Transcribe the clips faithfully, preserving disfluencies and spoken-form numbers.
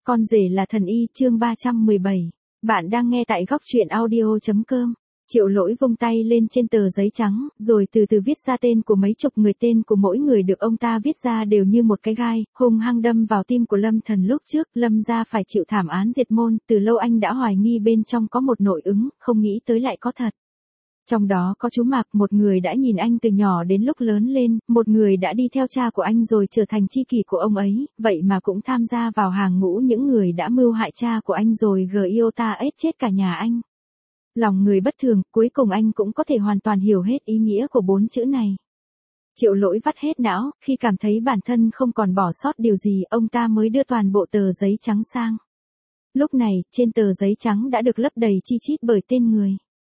Con rể là thần y, chương ba trăm mười bảy. Bạn đang nghe tại góc truyện audio.com. Triệu Lỗi vung tay lên trên tờ giấy trắng, rồi từ từ viết ra tên của mấy chục người. Tên của mỗi người được ông ta viết ra đều như một cái gai, hung hăng đâm vào tim của Lâm Thần. Lúc trước, Lâm gia phải chịu thảm án diệt môn, từ lâu anh đã hoài nghi bên trong có một nội ứng, không nghĩ tới lại có thật. Trong đó có chú Mạc, một người đã nhìn anh từ nhỏ đến lúc lớn lên, một người đã đi theo cha của anh rồi trở thành tri kỷ của ông ấy, vậy mà cũng tham gia vào hàng ngũ những người đã mưu hại cha của anh rồi Giota ết chết cả nhà anh. Lòng người bất thường, cuối cùng anh cũng có thể hoàn toàn hiểu hết ý nghĩa của bốn chữ này. Triệu Lỗi vắt hết não, khi cảm thấy bản thân không còn bỏ sót điều gì, ông ta mới đưa toàn bộ tờ giấy trắng sang. Lúc này, trên tờ giấy trắng đã được lấp đầy chi chít bởi tên người.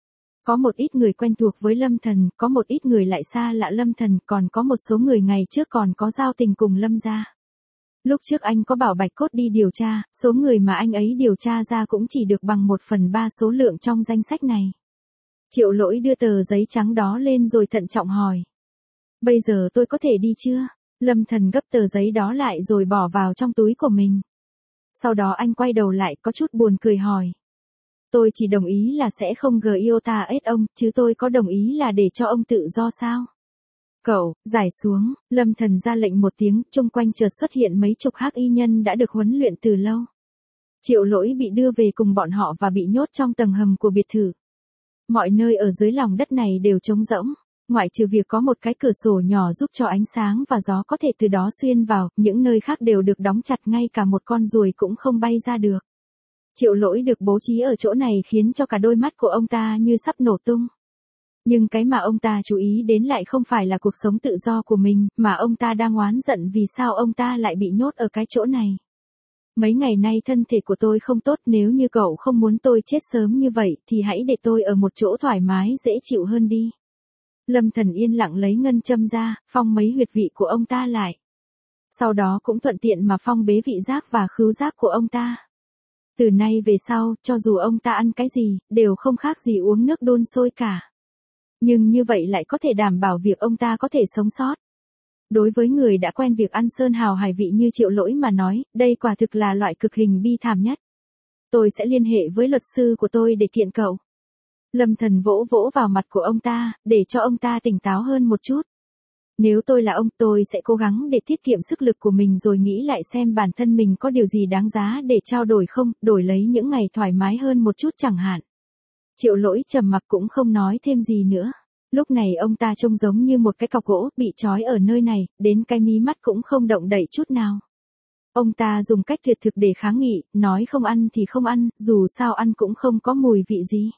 Có một ít người quen thuộc với Lâm Thần, có một ít người lại xa lạ Lâm Thần, còn có một số người ngày trước còn có giao tình cùng Lâm gia. Lúc trước anh có bảo Bạch Cốt đi điều tra, số người mà anh ấy điều tra ra cũng chỉ được bằng một phần ba số lượng trong danh sách này. Triệu Lỗi đưa tờ giấy trắng đó lên rồi thận trọng hỏi. Bây giờ tôi có thể đi chưa? Lâm Thần gấp tờ giấy đó lại rồi bỏ vào trong túi của mình. Sau đó anh quay đầu lại có chút buồn cười hỏi. Tôi chỉ đồng ý là sẽ không Giota ết ông, chứ tôi có đồng ý là để cho ông tự do sao? Cậu, giải xuống, Lâm Thần ra lệnh một tiếng, chung quanh chợt xuất hiện mấy chục hắc y nhân đã được huấn luyện từ lâu. Triệu Lỗi bị đưa về cùng bọn họ và bị nhốt trong tầng hầm của biệt thự. Mọi nơi ở dưới lòng đất này đều trống rỗng, ngoại trừ việc có một cái cửa sổ nhỏ giúp cho ánh sáng và gió có thể từ đó xuyên vào, những nơi khác đều được đóng chặt, ngay cả một con ruồi cũng không bay ra được. Triệu Lỗi được bố trí ở chỗ này khiến cho cả đôi mắt của ông ta như sắp nổ tung. Nhưng cái mà ông ta chú ý đến lại không phải là cuộc sống tự do của mình, mà ông ta đang oán giận vì sao ông ta lại bị nhốt ở cái chỗ này. Mấy ngày nay thân thể của tôi không tốt, nếu như cậu không muốn tôi chết sớm như vậy thì hãy để tôi ở một chỗ thoải mái dễ chịu hơn đi. Lâm Thần yên lặng lấy ngân châm ra, phong mấy huyệt vị của ông ta lại. Sau đó cũng thuận tiện mà phong bế vị giác và khứu giác của ông ta. Từ nay về sau, cho dù ông ta ăn cái gì, đều không khác gì uống nước đun sôi cả. Nhưng như vậy lại có thể đảm bảo việc ông ta có thể sống sót. Đối với người đã quen việc ăn sơn hào hải vị như Triệu Lỗi mà nói, đây quả thực là loại cực hình bi thảm nhất. Tôi sẽ liên hệ với luật sư của tôi để kiện cậu. Lâm Thần vỗ vỗ vào mặt của ông ta, để cho ông ta tỉnh táo hơn một chút. Nếu tôi là ông, tôi sẽ cố gắng để tiết kiệm sức lực của mình rồi nghĩ lại xem bản thân mình có điều gì đáng giá để trao đổi không, đổi lấy những ngày thoải mái hơn một chút chẳng hạn. Triệu Lỗi trầm mặc cũng không nói thêm gì nữa. Lúc này ông ta trông giống như một cái cọc gỗ, bị trói ở nơi này, đến cái mí mắt cũng không động đậy chút nào. Ông ta dùng cách tuyệt thực để kháng nghị, nói không ăn thì không ăn, dù sao ăn cũng không có mùi vị gì.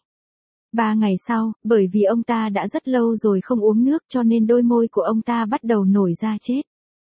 Ba ngày sau, bởi vì ông ta đã rất lâu rồi không uống nước cho nên đôi môi của ông ta bắt đầu nổi ra chết.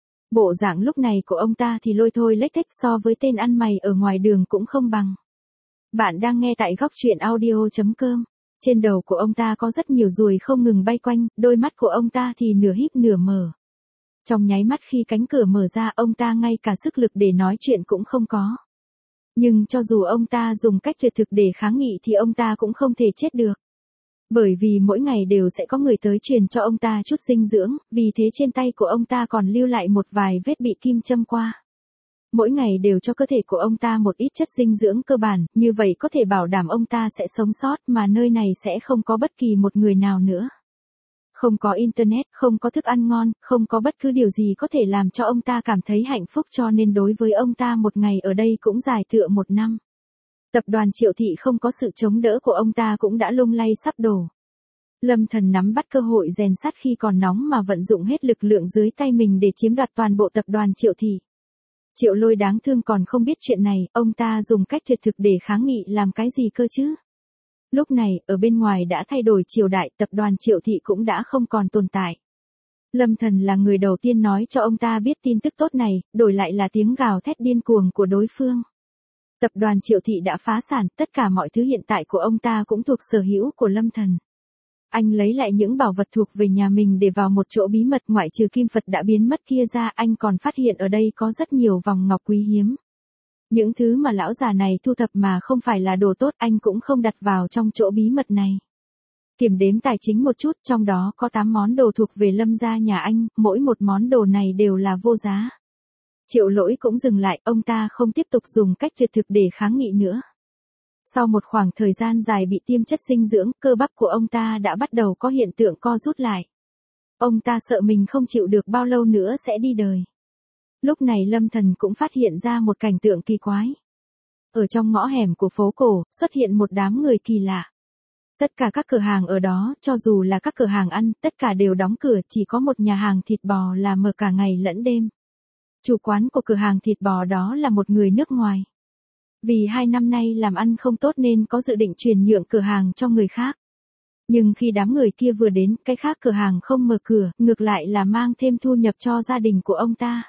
Bộ dạng lúc này của ông ta thì lôi thôi lếch thếch, so với tên ăn mày ở ngoài đường cũng không bằng. Bạn đang nghe tại góc truyện audio.com. Trên đầu của ông ta có rất nhiều ruồi không ngừng bay quanh, đôi mắt của ông ta thì nửa híp nửa mở. Trong nháy mắt khi cánh cửa mở ra, ông ta ngay cả sức lực để nói chuyện cũng không có. Nhưng cho dù ông ta dùng cách tuyệt thực để kháng nghị thì ông ta cũng không thể chết được. Bởi vì mỗi ngày đều sẽ có người tới truyền cho ông ta chút dinh dưỡng, vì thế trên tay của ông ta còn lưu lại một vài vết bị kim châm qua. Mỗi ngày đều cho cơ thể của ông ta một ít chất dinh dưỡng cơ bản, như vậy có thể bảo đảm ông ta sẽ sống sót, mà nơi này sẽ không có bất kỳ một người nào nữa. Không có internet, không có thức ăn ngon, không có bất cứ điều gì có thể làm cho ông ta cảm thấy hạnh phúc, cho nên đối với ông ta một ngày ở đây cũng dài tựa một năm. Tập đoàn Triệu Thị không có sự chống đỡ của ông ta cũng đã lung lay sắp đổ. Lâm Thần nắm bắt cơ hội rèn sắt khi còn nóng mà vận dụng hết lực lượng dưới tay mình để chiếm đoạt toàn bộ tập đoàn Triệu Thị. Triệu Lôi đáng thương còn không biết chuyện này, ông ta dùng cách tuyệt thực để kháng nghị làm cái gì cơ chứ? Lúc này, ở bên ngoài đã thay đổi triều đại, tập đoàn Triệu Thị cũng đã không còn tồn tại. Lâm Thần là người đầu tiên nói cho ông ta biết tin tức tốt này, đổi lại là tiếng gào thét điên cuồng của đối phương. Tập đoàn Triệu Thị đã phá sản, tất cả mọi thứ hiện tại của ông ta cũng thuộc sở hữu của Lâm Thần. Anh lấy lại những bảo vật thuộc về nhà mình để vào một chỗ bí mật, ngoại trừ kim Phật đã biến mất kia ra, anh còn phát hiện ở đây có rất nhiều vòng ngọc quý hiếm. Những thứ mà lão già này thu thập mà không phải là đồ tốt, anh cũng không đặt vào trong chỗ bí mật này. Kiểm đếm tài chính một chút, trong đó có tám món đồ thuộc về Lâm gia nhà anh, mỗi một món đồ này đều là vô giá. Triệu Lỗi cũng dừng lại, ông ta không tiếp tục dùng cách tuyệt thực để kháng nghị nữa. Sau một khoảng thời gian dài bị tiêm chất dinh dưỡng, cơ bắp của ông ta đã bắt đầu có hiện tượng co rút lại. Ông ta sợ mình không chịu được bao lâu nữa sẽ đi đời. Lúc này Lâm Thần cũng phát hiện ra một cảnh tượng kỳ quái. Ở trong ngõ hẻm của phố cổ, xuất hiện một đám người kỳ lạ. Tất cả các cửa hàng ở đó, cho dù là các cửa hàng ăn, tất cả đều đóng cửa, chỉ có một nhà hàng thịt bò là mở cả ngày lẫn đêm. Chủ quán của cửa hàng thịt bò đó là một người nước ngoài. Vì hai năm nay làm ăn không tốt nên có dự định chuyển nhượng cửa hàng cho người khác. Nhưng khi đám người kia vừa đến, cái khác cửa hàng không mở cửa, ngược lại là mang thêm thu nhập cho gia đình của ông ta.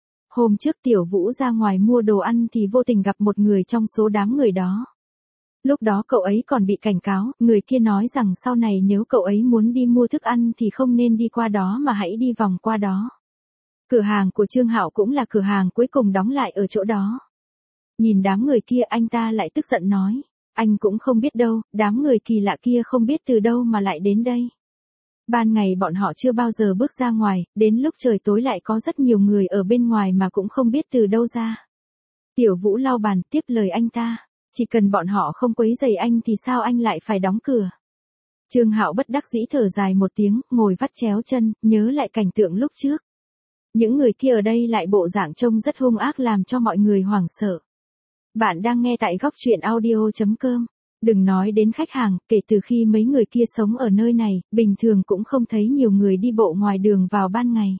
Hôm trước Tiểu Vũ ra ngoài mua đồ ăn thì vô tình gặp một người trong số đám người đó. Lúc đó cậu ấy còn bị cảnh cáo, người kia nói rằng sau này nếu cậu ấy muốn đi mua thức ăn thì không nên đi qua đó mà hãy đi vòng qua đó. Cửa hàng của Trương Hạo cũng là cửa hàng cuối cùng đóng lại ở chỗ đó. Nhìn đám người kia anh ta lại tức giận nói, anh cũng không biết đâu, đám người kỳ lạ kia không biết từ đâu mà lại đến đây. Ban ngày bọn họ chưa bao giờ bước ra ngoài, đến lúc trời tối lại có rất nhiều người ở bên ngoài mà cũng không biết từ đâu ra. Tiểu Vũ lau bàn tiếp lời anh ta, chỉ cần bọn họ không quấy rầy anh thì sao anh lại phải đóng cửa. Trương Hạo bất đắc dĩ thở dài một tiếng, ngồi vắt chéo chân, nhớ lại cảnh tượng lúc trước. Những người kia ở đây lại bộ dạng trông rất hung ác làm cho mọi người hoảng sợ. Bạn đang nghe tại góc truyện audio chấm com. Đừng nói đến khách hàng, kể từ khi mấy người kia sống ở nơi này, bình thường cũng không thấy nhiều người đi bộ ngoài đường vào ban ngày.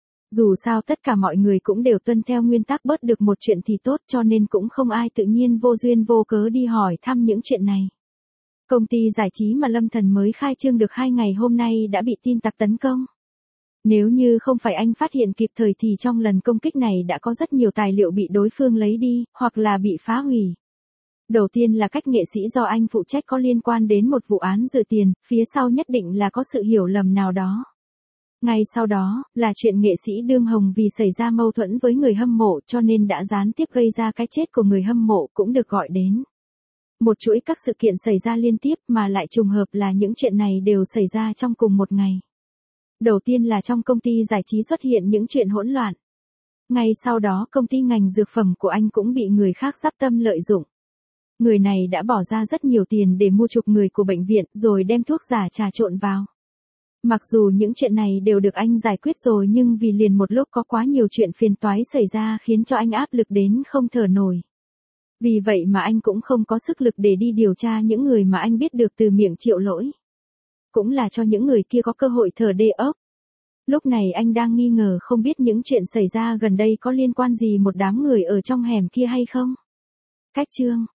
Dù sao tất cả mọi người cũng đều tuân theo nguyên tắc bớt được một chuyện thì tốt cho nên cũng không ai tự nhiên vô duyên vô cớ đi hỏi thăm những chuyện này. Công ty giải trí mà Lâm Thần mới khai trương được hai ngày hôm nay đã bị tin tặc tấn công. Nếu như không phải anh phát hiện kịp thời thì trong lần công kích này đã có rất nhiều tài liệu bị đối phương lấy đi, hoặc là bị phá hủy. Đầu tiên là cách nghệ sĩ do anh phụ trách có liên quan đến một vụ án rửa tiền, phía sau nhất định là có sự hiểu lầm nào đó. Ngay sau đó, là chuyện nghệ sĩ Đương Hồng vì xảy ra mâu thuẫn với người hâm mộ cho nên đã gián tiếp gây ra cái chết của người hâm mộ cũng được gọi đến. Một chuỗi các sự kiện xảy ra liên tiếp mà lại trùng hợp là những chuyện này đều xảy ra trong cùng một ngày. Đầu tiên là trong công ty giải trí xuất hiện những chuyện hỗn loạn. Ngay sau đó công ty ngành dược phẩm của anh cũng bị người khác giáp tâm lợi dụng. Người này đã bỏ ra rất nhiều tiền để mua chuộc người của bệnh viện rồi đem thuốc giả trà trộn vào. Mặc dù những chuyện này đều được anh giải quyết rồi nhưng vì liền một lúc có quá nhiều chuyện phiền toái xảy ra khiến cho anh áp lực đến không thở nổi. Vì vậy mà anh cũng không có sức lực để đi điều tra những người mà anh biết được từ miệng Triệu Lỗi. Cũng là cho những người kia có cơ hội thở đê ốc. Lúc này anh đang nghi ngờ không biết những chuyện xảy ra gần đây có liên quan gì một đám người ở trong hẻm kia hay không. Cách chương